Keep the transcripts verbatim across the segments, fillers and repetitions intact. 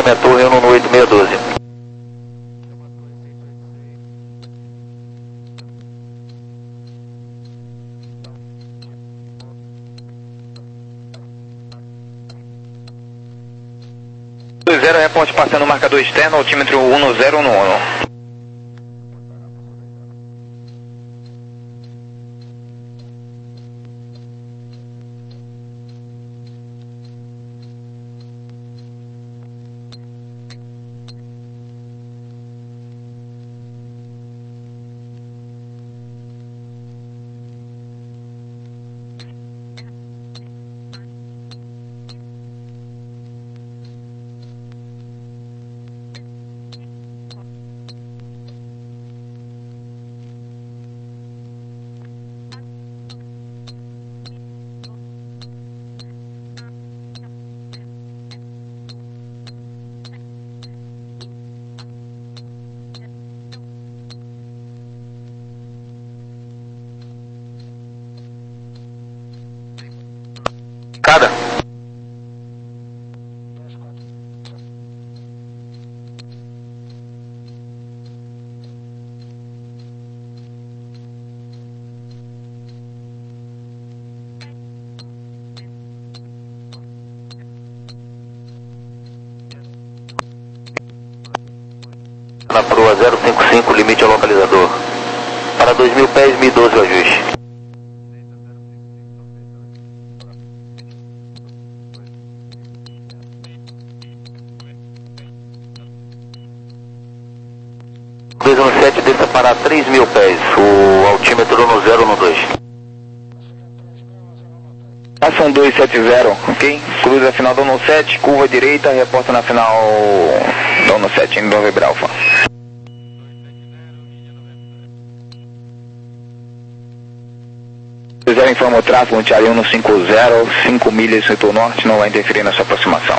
chame a torre um no oito seis um dois. dois zero, reporte passando o marcador externo, altímetro um zero no um. Cada. Na proa zero cinco cinco, limite ao localizador. Para dois mil pés, mil e doze o ajuste. dois um sete, desça para três mil pés, o altímetro no zero no dois. Ação dois sete zero, ok? Cruza a final do um sete, curva direita, reporta na final do um sete, em November Alpha. dois zero informa o tráfego, no Charlie um cinco zero, cinco milhas setor norte, não vai interferir na sua aproximação.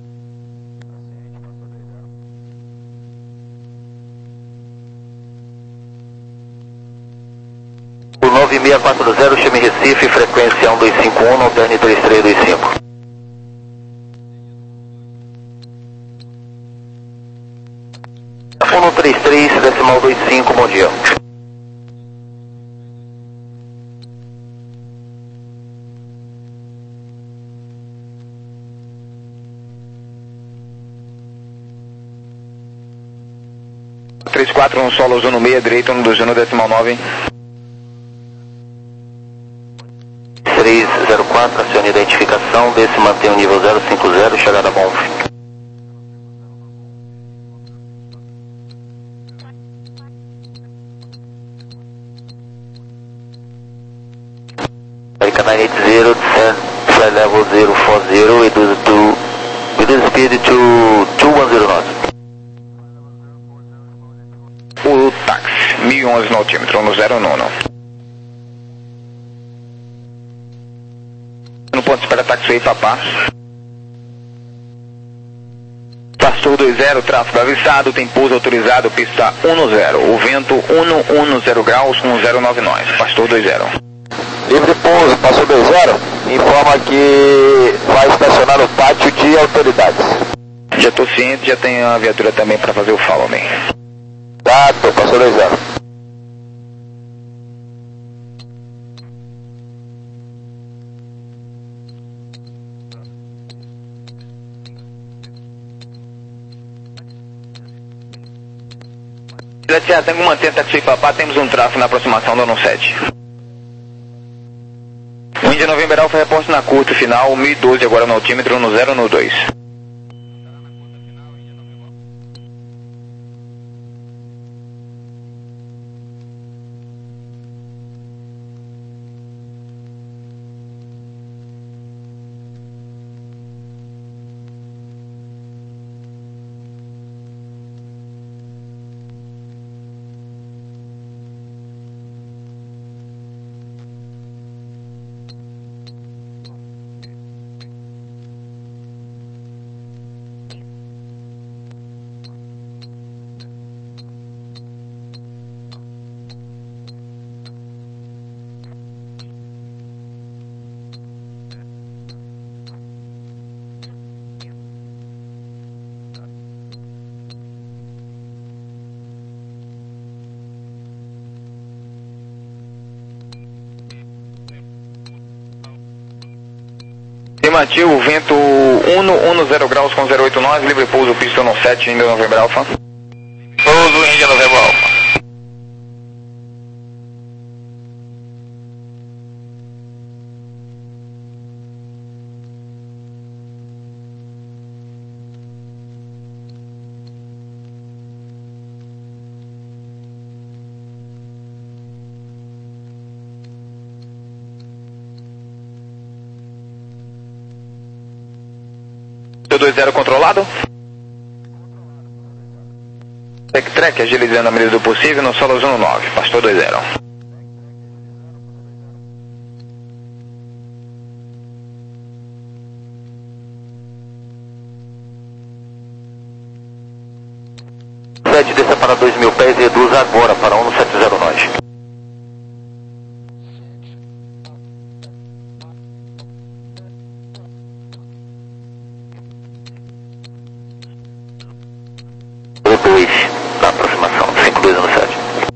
nove seis quatro zero, chame Recife, frequência um dois cinco um, alterne três três dois cinco. um três três, decimal dois cinco, bom dia. três quatro, um solo, zona seis, direito, um dois zero, decimal nove. três zero quatro, acione identificação, vê se mantém o nível zero cinco zero, chegada bom. American nine eight zero, descend, flight level zero four zero, reduce to, reduce speed to two one zero knots. O táxi, mil e onze no altímetro, no zero nono. No ponto de espera táxi aí, papá. Pastor dois zero, tráfego avistado, tem pouso autorizado, pista um zero. O vento um zero graus, um zero nove nós. Pastor dois zero. Livre pouso, passou dois zero, informa que vai estacionar no pátio de autoridades. Já estou ciente, já tem a viatura também para fazer o follow me. Tá, tô, passou dois zero. Tiago, tem que manter táxi papá, temos um tráfego na aproximação do um sete. O India November Alpha reporte na curta final, mil e doze agora no altímetro, no zero no dois. Afirmativo, vento um zero graus com zero oito nós, livre pouso, pista um sete, Índia Novembro Alfa. Pouso, Índia Novembro Alfa. dois zero controlado. Tech track, agilizando a medida do possível no solo zero nove, pastor dois zero. sete, desça para dois mil pés e reduz agora para um sete zero nós. dois, na aproximação, cinco dois um sete.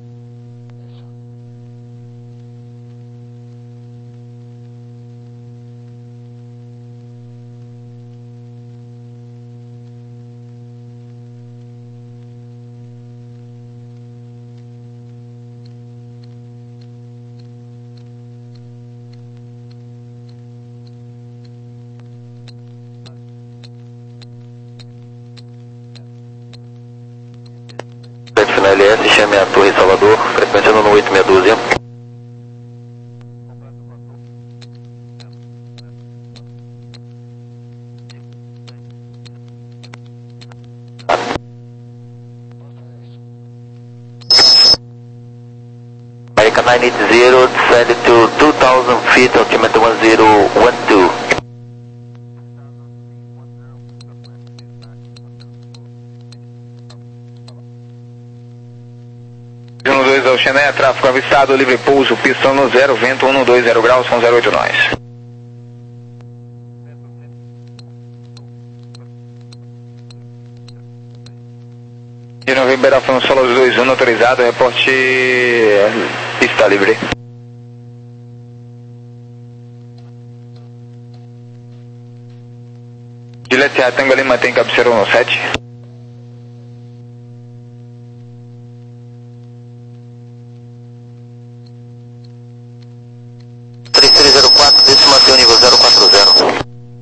Na L S, chame a Torre Salvador, frequência no oito seis um dois. American nine eight zero, descend to two thousand feet, altimeter one zero one two. um dois ao Xené, tráfego avistado, livre pouso, pista no zero, vento um dois zero graus com zero oito nós. De Novembro Alfa no solo dois um autorizado, reporte pista livre. Gillette Ratango Lima tem cabeceira um sete. três três zero quatro, deixa manter o nível zero quatro zero.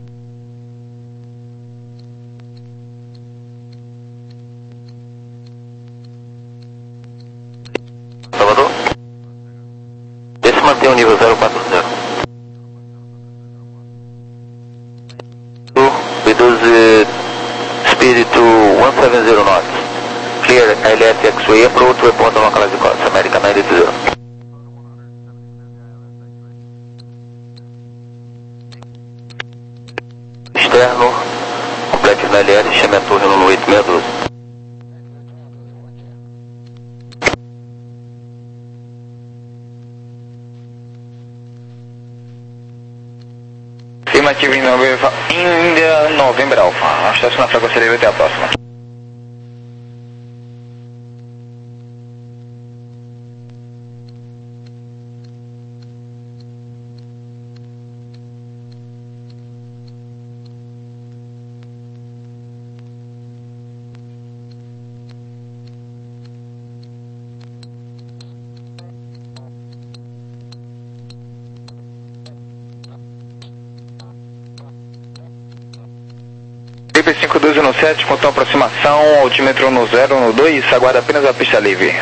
Salvador? Deixa manter o nível zero quatro zero. Reduce speed to one seven zero knots. Clear L S X-Way approach, report on localized course, American nine eight zero. Externo, complete na L S, chame a torre no oito seis um dois. Afirmativo em Novembro, Índia Novembro Alfa. Estação na frequência livre, até a próxima. cinco dois um sete, contou aproximação, altímetro no zero no dois, aguarda apenas a pista livre.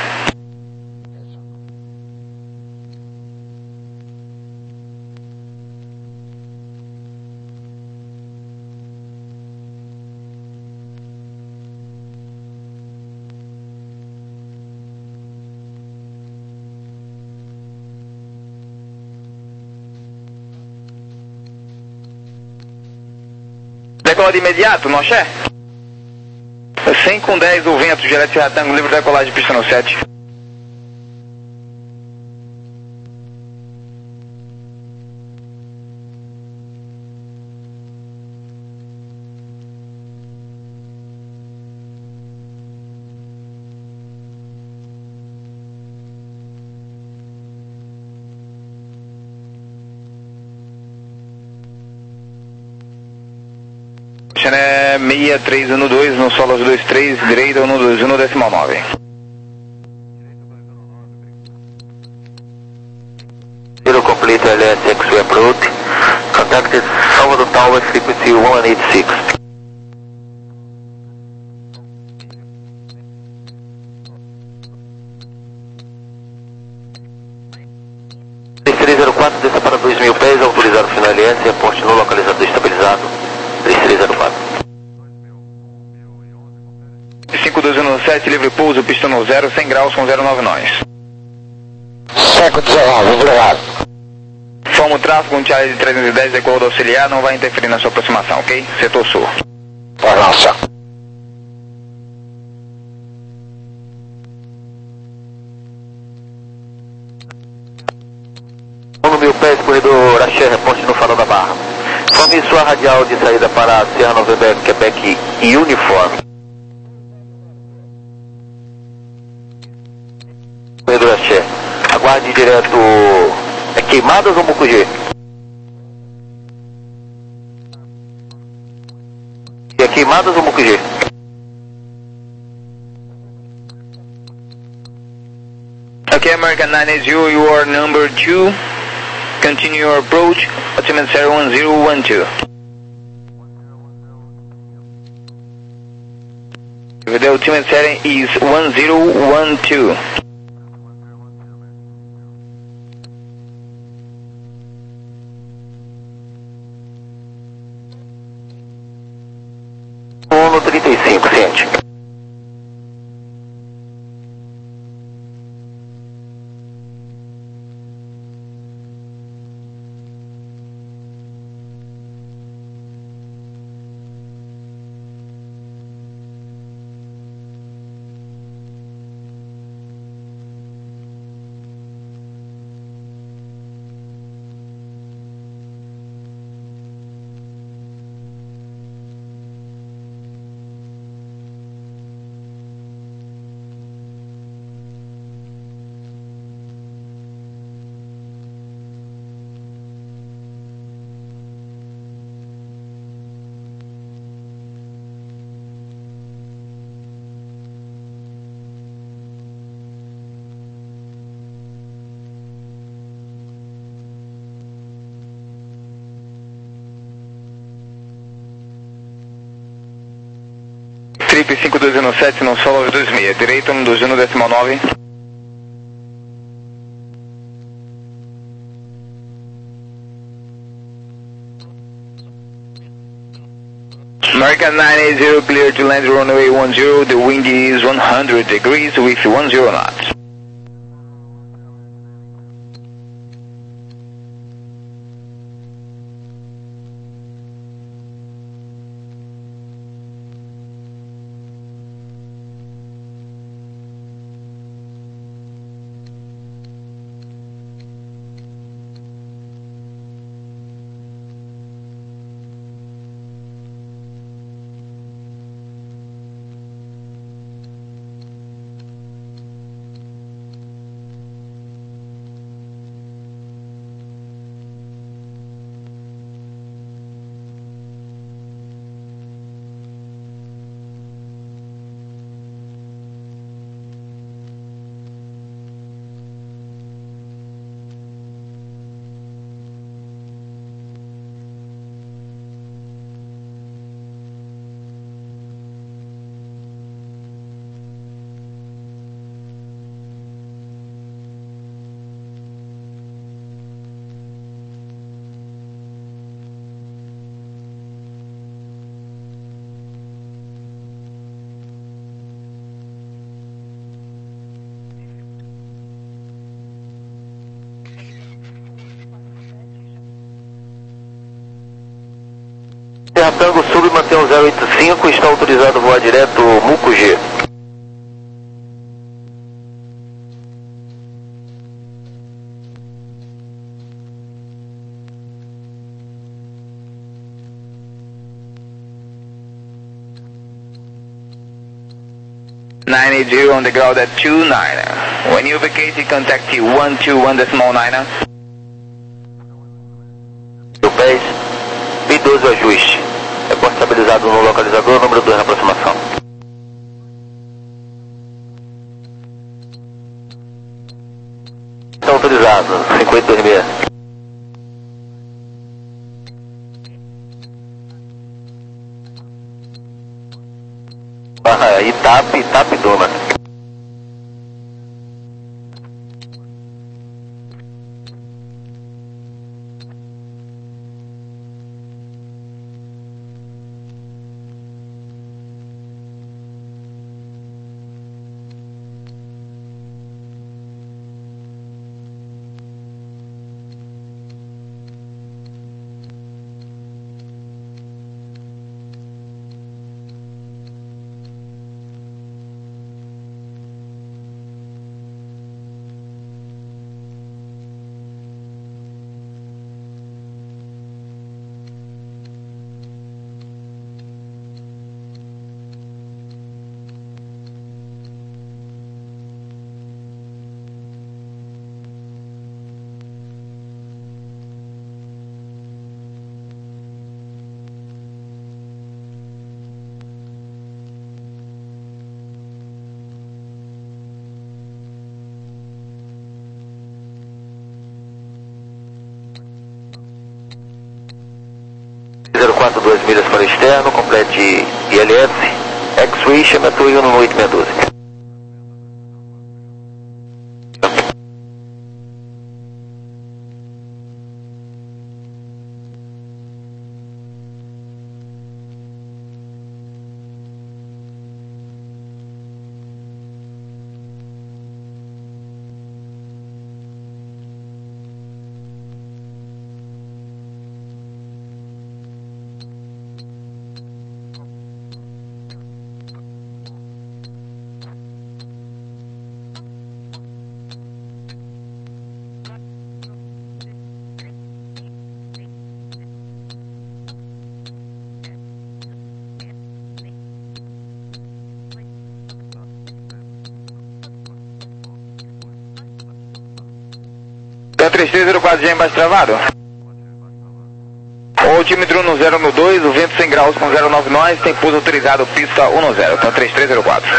Decola de imediato, não é? cem com dez o vento, Gillette Ratango, livre decolagem, pista no sete. seis três um dois, no solo dois três, direita um dois um decimal nove. Zero complete L S X-Way approach. Contacted Salvador Tower, frequency one eighty-six. três zero quatro, desça para dois mil pés, autorizado final L S, aporte no localizador estabilizado. três três zero quatro. cinco dois um sete, livre pouso, pista no zero, cem graus com zero nove nós. cinco dezenove, obrigado. Forma o tráfego, um Charlie de trezentos e dez, decolado auxiliar, não vai interferir na sua aproximação, ok? Setor sul. Nossa. um mil pés, corredor Axé, reporte no farol da Barra. Forme sua radial de saída para Serra November, Quebec e uniforme. Corredor Axé, aguarde direto. É Queimadas ou Mucugê? É Queimadas ou Mucugê? Ok, American nine eight zero, you are number two. Continue your approach, altimeter zero one zero one two. The altimeter setting is one zero one two. um trinta e cinco, ciente. Trip cinco dois um sete, no solo dois seis, direito um dois um decimal nove. American nine eight zero, clear to land runway one zero, the wind is one hundred degrees with ten knots. Serra Tango Sul, mantém o zero oito cinco, está autorizado a voar direto Mucugê. nine eight zero on the ground at two nine. When you vacate, contact one two one decimal nine. Do pés, B doze o ajuste. É por estabilizar autorizado no localizador, número dois na aproximação. Está autorizado, cinco oito dois seis. Ah, Itap, Itap Duma. zero quatro duas milhas para externo, complete I L S, X-Ray, chama Tuyo no oito seis um dois. três três zero quatro já embaixo travado. Altímetro no zero no dois, o vento cem graus com zero nove nós, tem pouso autorizado, pista um no zero, então três três zero quatro.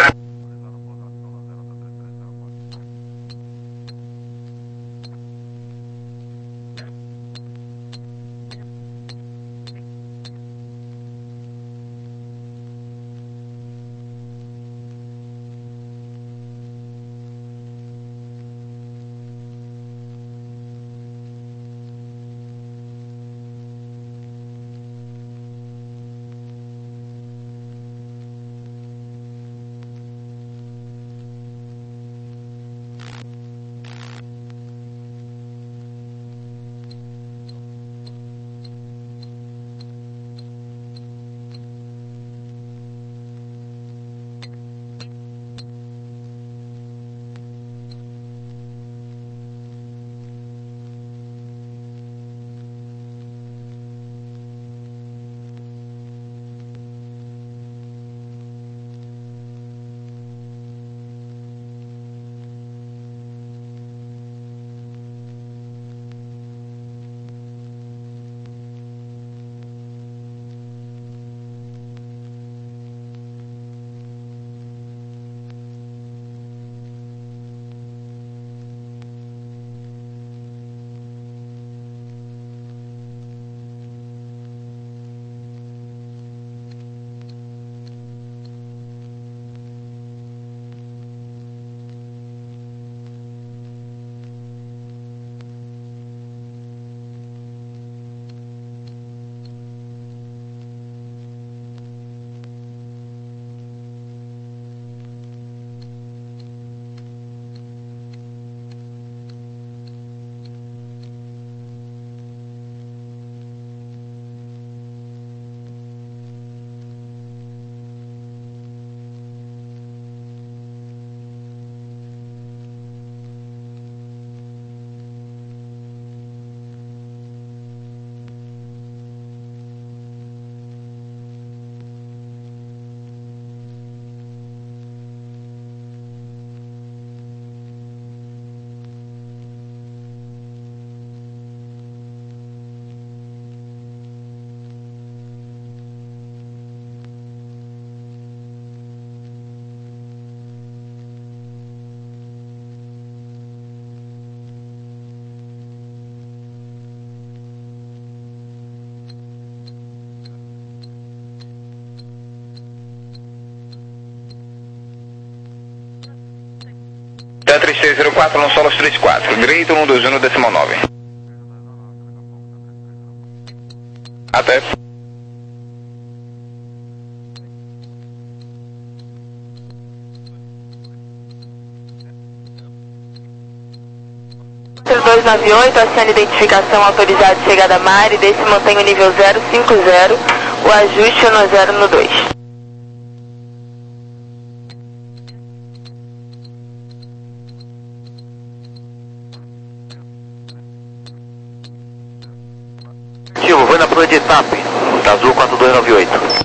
três três zero quatro, não solos três quatro, direito um dois um decimal nove. Até. dois nove oito, acione identificação autorizada de chegada a Mari, desse mantém o nível zero cinco zero, o ajuste no zero no dois. Ativo, vou na prua de etape, azul quatro dois nove oito.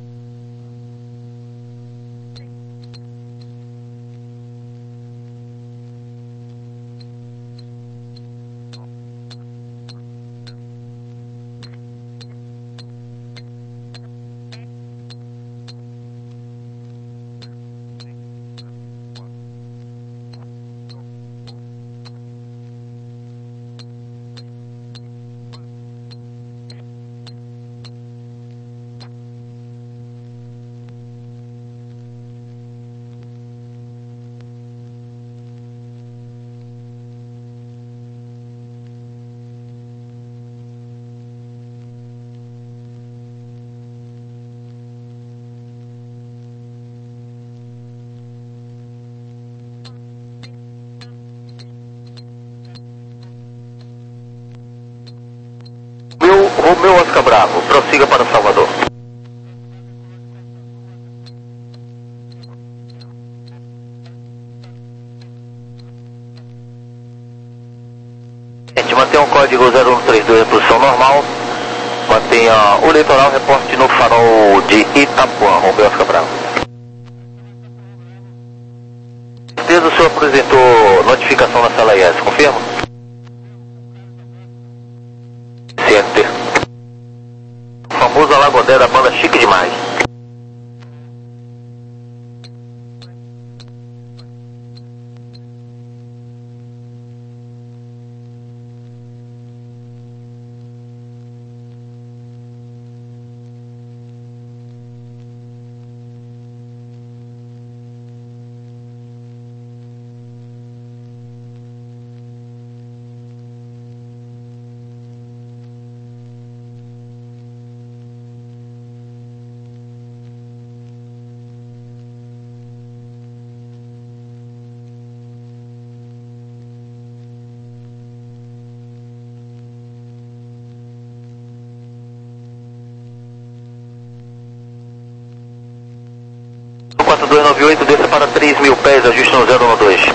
Romeu Oscar Bravo, prossiga para Salvador. Gente, mantenha o código zero um três dois em posição normal. Mantenha o litoral, reporte no farol de Itapuã, Romeu Oscar Bravo. Certeza, o senhor apresentou notificação na sala I S, confirma? Center. Famosa Lagodé da banda Chique Demais. quatro dois nove oito, desça para três mil pés, ajuste no zero um dois.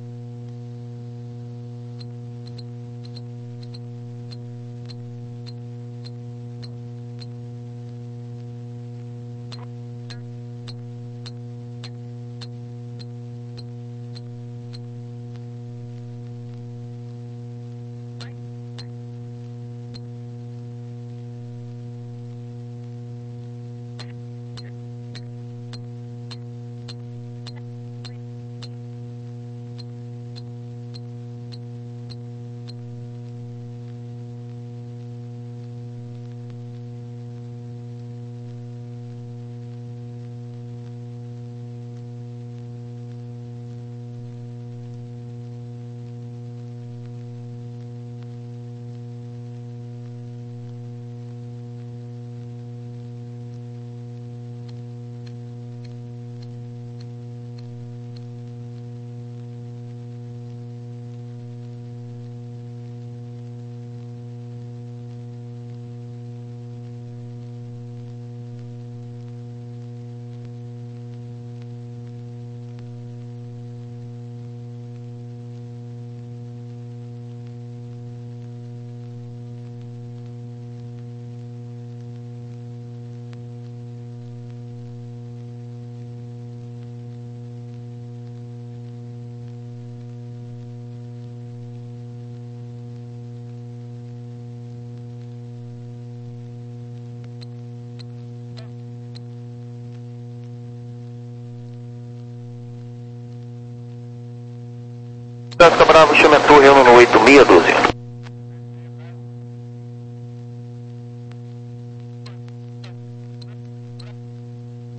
Oscar Bravo, chama a torre no oito seis um doze.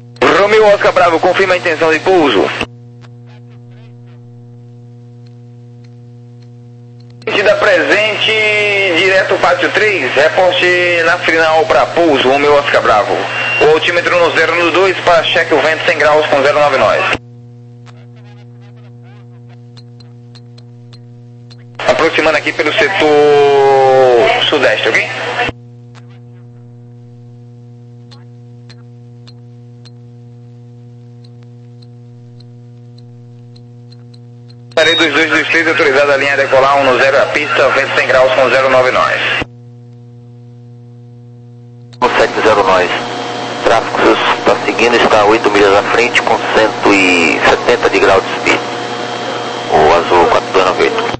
Romeu Oscar Bravo, confirma a intenção de pouso. batida presente, direto pátio três, reporte na final para pouso, Romeu Oscar Bravo. O altímetro no zero no dois para cheque o vento cem graus com zero nove nós. Aproximando aqui pelo setor sudeste, ok? Parei dos dois dos três, autorizada a linha decolar um no zero a pista, vento cem graus com zero nove nós. sete zero nós. Tráfego está seguindo, está a oito milhas à frente com cento e setenta de grau de speed. O azul quatro dois nove oito.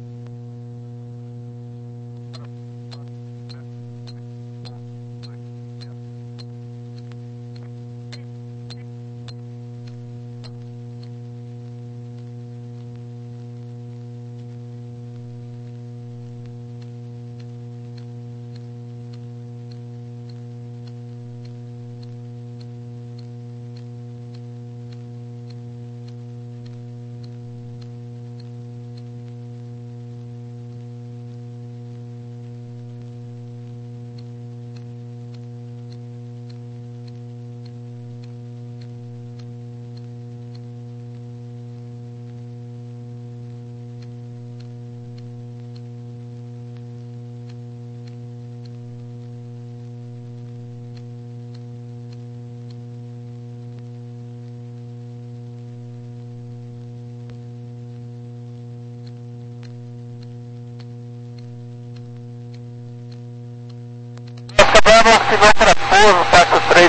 Assinou para pouso, pátio três.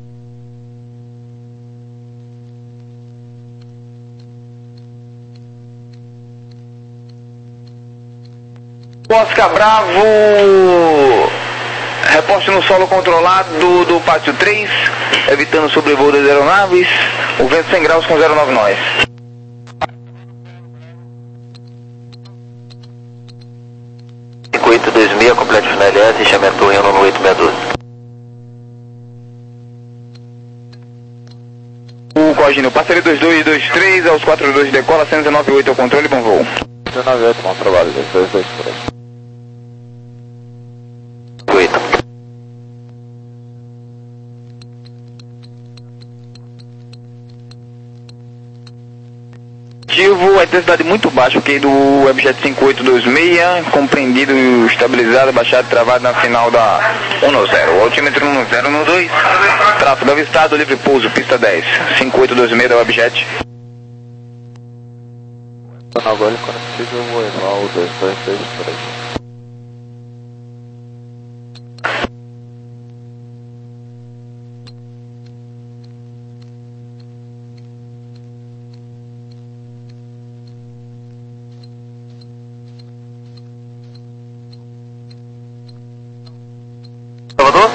Oscar Bravo, reposte no solo controlado do, do pátio três, evitando o sobrevoo das aeronaves, o vento cem graus com zero nove nós. cinco oito dois seis, complete final L S, chame a torre no oito seis um dois. O Cogínio, passaria dois dois dois três aos quatro dois decola, cento e dezenove oito ao controle, bom voo. cento e dezenove oito, bom trabalho, dois dois dois três. oito. A intensidade muito baixa, ok, do Webjet cinco oito dois seis, compreendido, estabilizado, baixado, travado na final da um no zero. O altímetro no zero no dois, tráfego avistado, livre pouso, pista dez, cinco oito dois seis da Webjet. Agora, quando possível, eu vou levar o dois dois dois três. Salvador?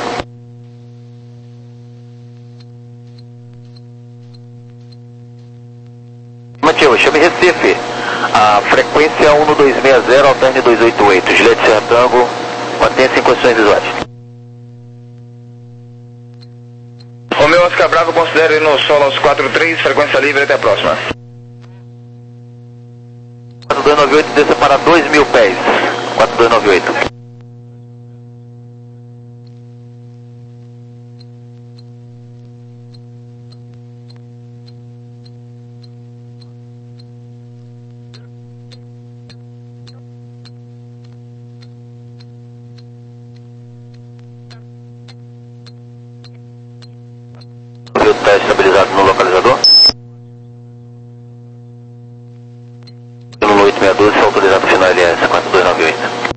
Matheus, chame Recife. A frequência um no dois seis zero, alterne dois oito oito. Gilete Serra Tango, mantenha-se em condições visuais. Romeu Oscar Bravo, considere no solo aos quatro três, frequência livre, até a próxima. quatro dois nove oito, desça para dois mil pés. quatro dois nove oito. Está estabilizado no localizador. No oito seis dois, autorizado final L S quatro dois nove oito.